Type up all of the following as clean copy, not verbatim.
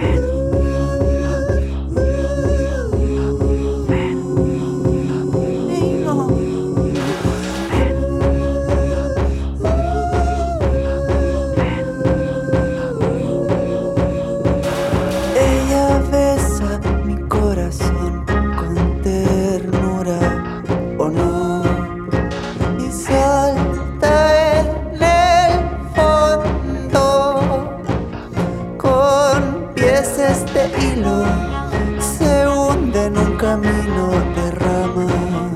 Ella besa mi corazón con ternura, ¿o no? Y salta en el fondo con piezas de hilo, se hunde en un camino de ramas.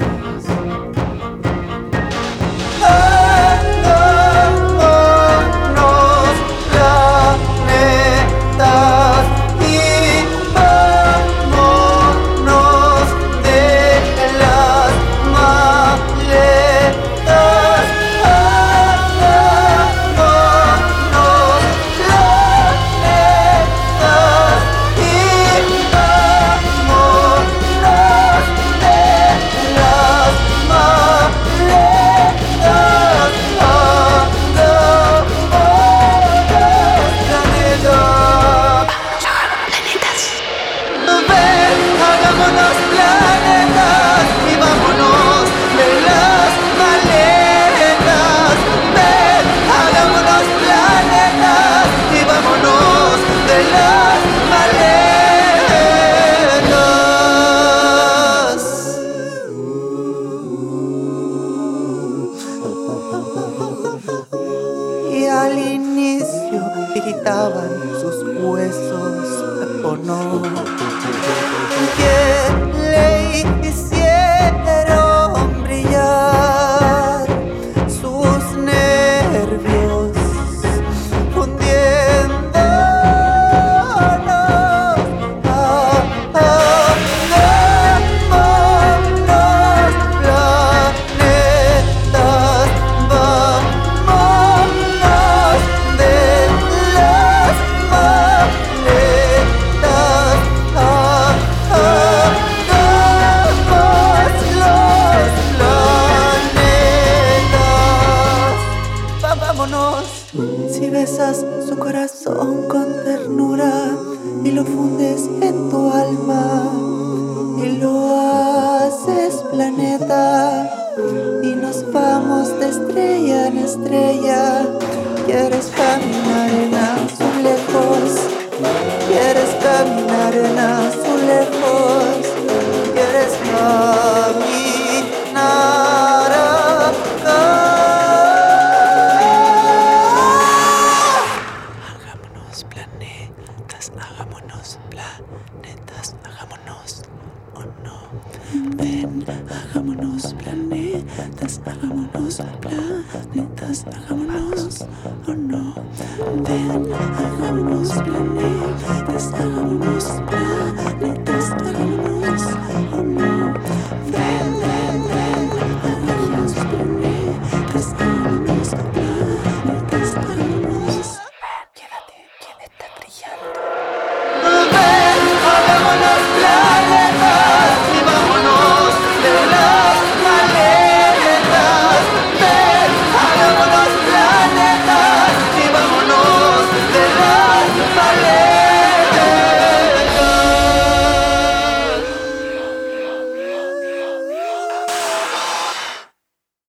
Hagámonos planetas y vámonos de las maletas. Ven, hagámonos planetas y vámonos de las maletas. Y al inicio gritaban sus huesos, ¿o no? Que le hicieron brillar sus nervios, fundiéndonos. Si besas su corazón con ternura y lo fundes en tu alma y lo haces planeta y nos vamos de estrella en estrella. Quieres caminar en azulejos, quieres caminar en azulejos, quieres caminar acá. Hagámonos planetas, hagámonos, ¿o no? Ven, hagámonos planetas, hagámonos planetas, hagámonos, ¿o no? Ven, hagámonos planetas, hagámonos planetas.